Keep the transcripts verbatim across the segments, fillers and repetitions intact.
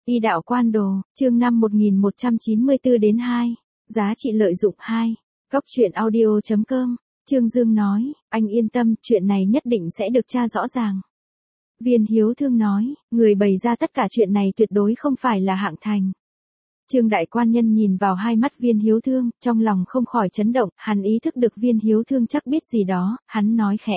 Y đạo quan đồ, chương năm một nghìn một trăm chín mươi tư đến hai. Giá trị lợi dụng hai. Góc truyện audio chấm com. Trương Dương nói, anh yên tâm, chuyện này nhất định sẽ được tra rõ ràng. Viên Hiếu Thương nói, người bày ra tất cả chuyện này tuyệt đối không phải là Hạng Thành. Trương đại quan nhân nhìn vào hai mắt Viên Hiếu Thương, trong lòng không khỏi chấn động, hắn ý thức được Viên Hiếu Thương chắc biết gì đó, hắn nói khẽ.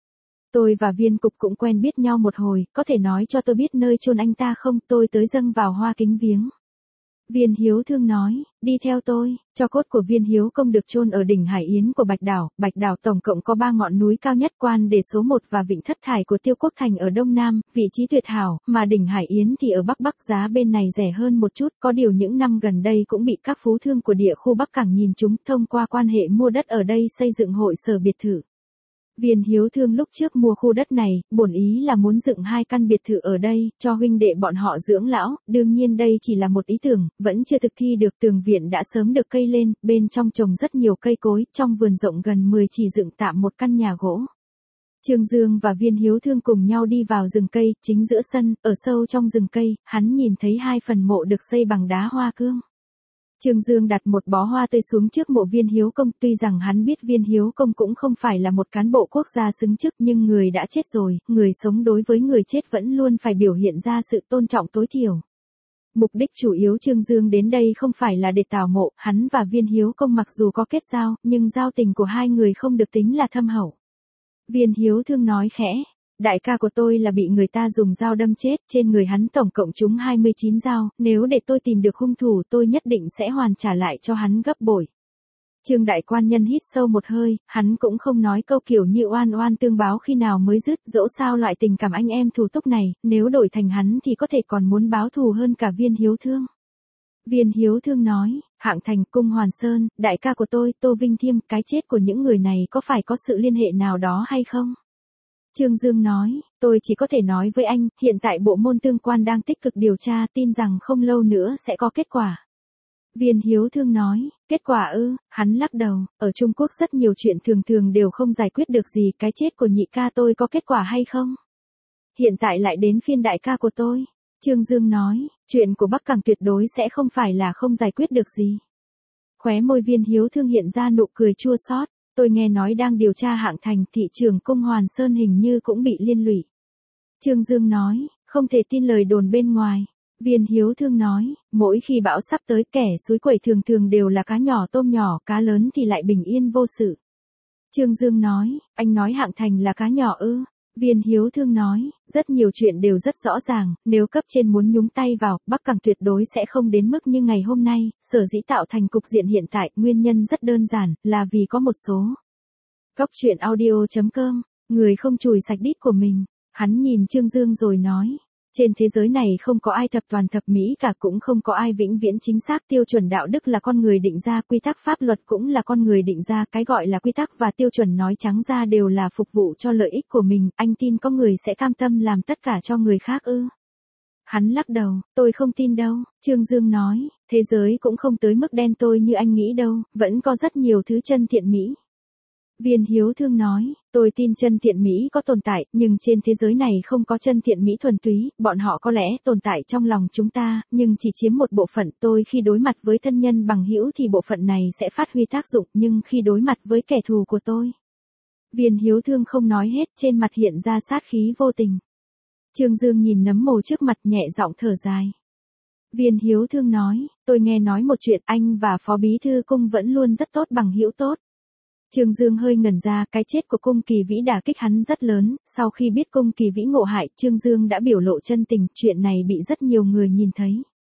Tôi và Viên Cục cũng quen biết nhau một hồi, có thể nói cho tôi biết nơi chôn anh ta không, tôi tới dâng vào hoa kính viếng. Viên Hiếu Thương nói, đi theo tôi, cho cốt của Viên Hiếu Công được chôn ở đỉnh Hải Yến của Bạch Đảo, Bạch Đảo tổng cộng có ba ngọn núi cao nhất, Quan Đề số một và Vịnh Thất Thải của Tiêu Quốc Thành ở đông nam, vị trí tuyệt hảo, mà đỉnh Hải Yến thì ở bắc bắc, giá bên này rẻ hơn một chút, có điều những năm gần đây cũng bị các phú thương của địa khu Bắc Cảng nhìn chúng, thông qua quan hệ mua đất ở đây xây dựng hội sở biệt thự. Viên Hiếu Thương lúc trước mua khu đất này, bổn ý là muốn dựng hai căn biệt thự ở đây, cho huynh đệ bọn họ dưỡng lão, đương nhiên đây chỉ là một ý tưởng, vẫn chưa thực thi được. Tường viện đã sớm được cây lên, bên trong trồng rất nhiều cây cối, trong vườn rộng gần mười chỉ dựng tạm một căn nhà gỗ. Trương Dương và Viên Hiếu Thương cùng nhau đi vào rừng cây, chính giữa sân, ở sâu trong rừng cây, hắn nhìn thấy hai phần mộ được xây bằng đá hoa cương. Trương Dương đặt một bó hoa tươi xuống trước mộ Viên Hiếu Công, tuy rằng hắn biết Viên Hiếu Công cũng không phải là một cán bộ quốc gia xứng chức, nhưng người đã chết rồi, người sống đối với người chết vẫn luôn phải biểu hiện ra sự tôn trọng tối thiểu. Mục đích chủ yếu Trương Dương đến đây không phải là để tảo mộ, hắn và Viên Hiếu Công mặc dù có kết giao, nhưng giao tình của hai người không được tính là thâm hậu. Viên Hiếu Thương nói khẽ. Đại ca của tôi là bị người ta dùng dao đâm chết, trên người hắn tổng cộng trúng hai mươi chín dao, nếu để tôi tìm được hung thủ tôi nhất định sẽ hoàn trả lại cho hắn gấp bội. Trương đại quan nhân hít sâu một hơi, hắn cũng không nói câu kiểu như oan oan tương báo khi nào mới dứt, dẫu sao loại tình cảm anh em thù túc này, nếu đổi thành hắn thì có thể còn muốn báo thù hơn cả Viên Hiếu Thương. Viên Hiếu Thương nói, Hạng Thành, Cung Hoàn Sơn, đại ca của tôi, Tô Vinh Thiêm, cái chết của những người này có phải có sự liên hệ nào đó hay không? Trương Dương nói, tôi chỉ có thể nói với anh, hiện tại bộ môn tương quan đang tích cực điều tra, tin rằng không lâu nữa sẽ có kết quả. Viên Hiếu Thương nói, kết quả ư, hắn lắc đầu, ở Trung Quốc rất nhiều chuyện thường thường đều không giải quyết được gì, cái chết của nhị ca tôi có kết quả hay không? Hiện tại lại đến phiên đại ca của tôi. Trương Dương nói, chuyện của Bắc Cảng tuyệt đối sẽ không phải là không giải quyết được gì. Khóe môi Viên Hiếu Thương hiện ra nụ cười chua xót. Tôi nghe nói đang điều tra Hạng Thành, thị trưởng Cung Hoàn Sơn hình như cũng bị liên lụy. Trương Dương nói, không thể tin lời đồn bên ngoài. Viên Hiếu Thương nói, mỗi khi bão sắp tới kẻ suối quẩy thường thường đều là cá nhỏ tôm nhỏ, cá lớn thì lại bình yên vô sự. Trương Dương nói, anh nói Hạng Thành là cá nhỏ ư? Viên Hiếu Thương nói, rất nhiều chuyện đều rất rõ ràng, nếu cấp trên muốn nhúng tay vào, Bắc Cảng tuyệt đối sẽ không đến mức như ngày hôm nay, sở dĩ tạo thành cục diện hiện tại, nguyên nhân rất đơn giản, là vì có một số. Góc truyện audio chấm com, người không chùi sạch đít của mình, hắn nhìn Trương Dương rồi nói. Trên thế giới này không có ai thập toàn thập mỹ cả, cũng không có ai vĩnh viễn chính xác, tiêu chuẩn đạo đức là con người định ra, quy tắc pháp luật cũng là con người định ra, cái gọi là quy tắc và tiêu chuẩn nói trắng ra đều là phục vụ cho lợi ích của mình, anh tin có người sẽ cam tâm làm tất cả cho người khác ư? Hắn lắc đầu, tôi không tin đâu. Trương Dương nói, thế giới cũng không tới mức đen tối như anh nghĩ đâu, vẫn có rất nhiều thứ chân thiện mỹ. Viên Hiếu Thương nói, tôi tin chân thiện mỹ có tồn tại, nhưng trên thế giới này không có chân thiện mỹ thuần túy, bọn họ có lẽ tồn tại trong lòng chúng ta, nhưng chỉ chiếm một bộ phận. Tôi khi đối mặt với thân nhân bằng hữu thì bộ phận này sẽ phát huy tác dụng, nhưng khi đối mặt với kẻ thù của tôi. Viên Hiếu Thương không nói hết, trên mặt hiện ra sát khí vô tình. Trương Dương nhìn nấm mồ trước mặt nhẹ giọng thở dài. Viên Hiếu Thương nói, tôi nghe nói một chuyện, anh và Phó Bí Thư Cung vẫn luôn rất tốt, bằng hữu tốt. Trương Dương hơi ngẩn ra, cái chết của Cung Kỳ Vĩ đả kích hắn rất lớn, sau khi biết Cung Kỳ Vĩ ngộ hại, Trương Dương đã biểu lộ chân tình, chuyện này bị rất nhiều người nhìn thấy.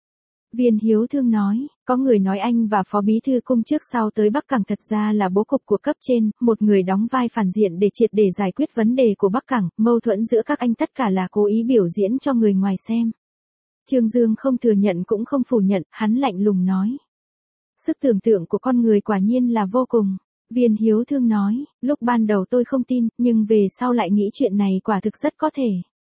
Viên Hiếu Thương nói, có người nói anh và Phó Bí Thư Cung trước sau tới Bắc Cảng thật ra là bố cục của cấp trên, một người đóng vai phản diện để triệt để giải quyết vấn đề của Bắc Cảng, mâu thuẫn giữa các anh tất cả là cố ý biểu diễn cho người ngoài xem. Trương Dương không thừa nhận cũng không phủ nhận, hắn lạnh lùng nói. Sức tưởng tượng của con người quả nhiên là vô cùng. Viên Hiếu Thương nói, lúc ban đầu tôi không tin, nhưng về sau lại nghĩ chuyện này quả thực rất có thể.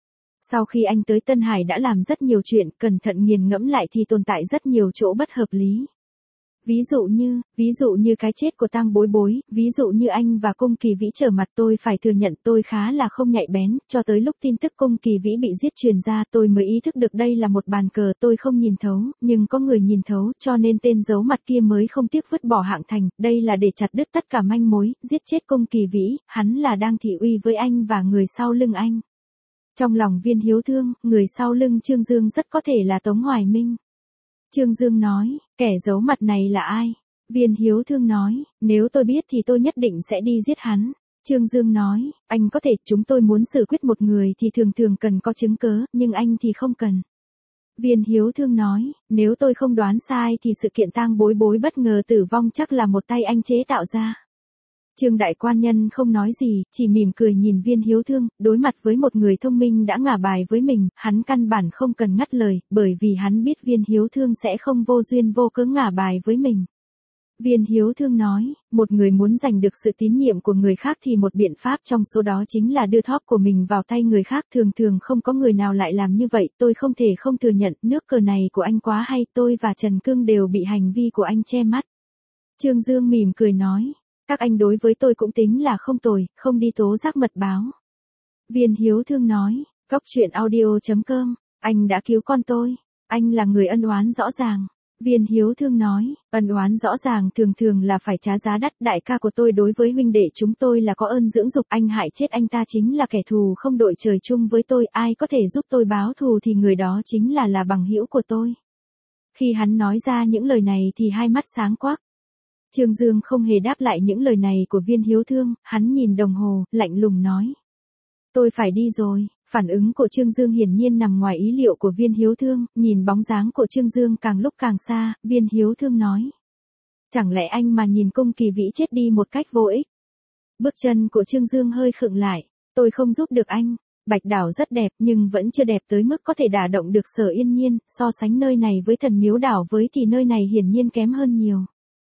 Sau khi anh tới Tân Hải đã làm rất nhiều chuyện, cẩn thận nghiền ngẫm lại thì tồn tại rất nhiều chỗ bất hợp lý. Ví dụ như, ví dụ như cái chết của Tang Bối Bối, ví dụ như anh và Cung Kỳ Vĩ trở mặt, tôi phải thừa nhận tôi khá là không nhạy bén, cho tới lúc tin tức Cung Kỳ Vĩ bị giết truyền ra tôi mới ý thức được đây là một bàn cờ tôi không nhìn thấu, nhưng có người nhìn thấu, cho nên tên giấu mặt kia mới không tiếc vứt bỏ Hạng Thành, đây là để chặt đứt tất cả manh mối, giết chết Cung Kỳ Vĩ, hắn là đang thị uy với anh và người sau lưng anh. Trong lòng Viên Hiếu Thương, người sau lưng Trương Dương rất có thể là Tống Hoài Minh. Trương Dương nói, kẻ giấu mặt này là ai? Viên Hiếu Thương nói, nếu tôi biết thì tôi nhất định sẽ đi giết hắn. Trương Dương nói, anh có thể, chúng tôi muốn xử quyết một người thì thường thường cần có chứng cớ, nhưng anh thì không cần. Viên Hiếu Thương nói, nếu tôi không đoán sai thì sự kiện Tang Bối Bối bất ngờ tử vong chắc là một tay anh chế tạo ra. Trương Đại Quan Nhân không nói gì, chỉ mỉm cười nhìn Viên Hiếu Thương, đối mặt với một người thông minh đã ngả bài với mình, hắn căn bản không cần ngắt lời, bởi vì hắn biết Viên Hiếu Thương sẽ không vô duyên vô cớ ngả bài với mình. Viên Hiếu Thương nói, một người muốn giành được sự tín nhiệm của người khác thì một biện pháp trong số đó chính là đưa thóp của mình vào tay người khác, thường thường không có người nào lại làm như vậy, tôi không thể không thừa nhận, nước cờ này của anh quá hay, tôi và Trần Cương đều bị hành vi của anh che mắt. Trương Dương mỉm cười nói, các anh đối với tôi cũng tính là không tồi, không đi tố giác mật báo. Viên Hiếu Thương nói, Cóc Truyện Audio chấm com, anh đã cứu con tôi, anh là người ân oán rõ ràng. Viên Hiếu Thương nói, ân oán rõ ràng thường thường là phải trả giá đắt, đại ca của tôi đối với huynh đệ chúng tôi là có ơn dưỡng dục, anh hại chết anh ta chính là kẻ thù không đội trời chung với tôi, ai có thể giúp tôi báo thù thì người đó chính là là bằng hữu của tôi. Khi hắn nói ra những lời này thì hai mắt sáng quắc. Trương Dương không hề đáp lại những lời này của Viên Hiếu Thương, hắn nhìn đồng hồ, lạnh lùng nói. Tôi phải đi rồi. Phản ứng của Trương Dương hiển nhiên nằm ngoài ý liệu của Viên Hiếu Thương, nhìn bóng dáng của Trương Dương càng lúc càng xa, Viên Hiếu Thương nói. Chẳng lẽ anh mà nhìn Cung Kỳ Vĩ chết đi một cách vô ích? Bước chân của Trương Dương hơi khựng lại, tôi không giúp được anh. Bạch Đảo rất đẹp nhưng vẫn chưa đẹp tới mức có thể đả động được Sở Yên Nhiên, so sánh nơi này với Thần Miếu Đảo với thì nơi này hiển nhiên kém hơn nhiều.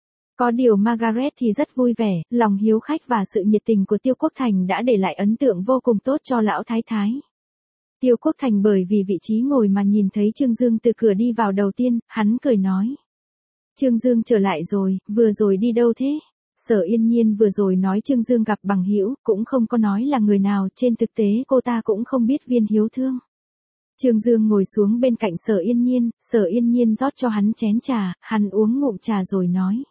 Có điều Margaret thì rất vui vẻ, lòng hiếu khách và sự nhiệt tình của Tiêu Quốc Thành đã để lại ấn tượng vô cùng tốt cho lão thái thái. Tiêu Quốc Thành bởi vì vị trí ngồi mà nhìn thấy Trương Dương từ cửa đi vào đầu tiên, hắn cười nói. Trương Dương trở lại rồi, vừa rồi đi đâu thế? Sở Yên Nhiên vừa rồi nói Trương Dương gặp bằng hữu, cũng không có nói là người nào, trên thực tế cô ta cũng không biết Viên Hiếu Thương. Trương Dương ngồi xuống bên cạnh Sở Yên Nhiên, Sở Yên Nhiên rót cho hắn chén trà, hắn uống ngụm trà rồi nói.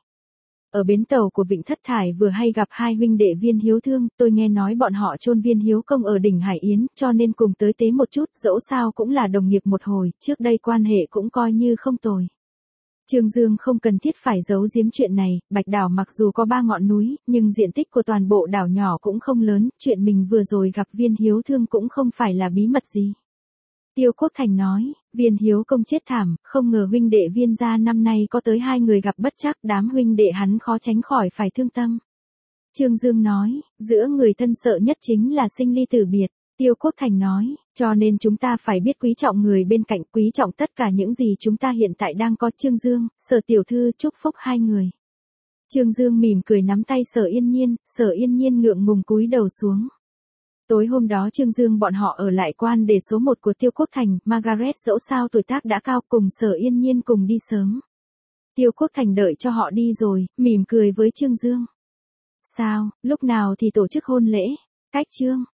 Ở bến tàu của Vịnh Thất Thải vừa hay gặp hai huynh đệ Viên Hiếu Thương, tôi nghe nói bọn họ chôn Viên Hiếu Công ở đỉnh Hải Yến, cho nên cùng tới tế một chút, dẫu sao cũng là đồng nghiệp một hồi, trước đây quan hệ cũng coi như không tồi. Trương Dương không cần thiết phải giấu giếm chuyện này, Bạch Đảo mặc dù có ba ngọn núi, nhưng diện tích của toàn bộ đảo nhỏ cũng không lớn, chuyện mình vừa rồi gặp Viên Hiếu Thương cũng không phải là bí mật gì. Tiêu Quốc Thành nói, Viên Hiếu Công chết thảm, không ngờ huynh đệ Viên gia năm nay có tới hai người gặp bất trắc, đám huynh đệ hắn khó tránh khỏi phải thương tâm. Trương Dương nói, giữa người thân sợ nhất chính là sinh ly tử biệt. Tiêu Quốc Thành nói, cho nên chúng ta phải biết quý trọng người bên cạnh, quý trọng tất cả những gì chúng ta hiện tại đang có. Trương Dương, Sở tiểu thư chúc phúc hai người. Trương Dương mỉm cười nắm tay Sở Yên Nhiên, Sở Yên Nhiên ngượng ngùng cúi đầu xuống. Tối hôm đó Trương Dương bọn họ ở lại quan để số một của Tiêu Quốc Thành, Margaret dẫu sao tuổi tác đã cao, cùng Sở Yên Nhiên cùng đi sớm. Tiêu Quốc Thành đợi cho họ đi rồi, mỉm cười với Trương Dương. Sao, lúc nào thì tổ chức hôn lễ? Cách Trương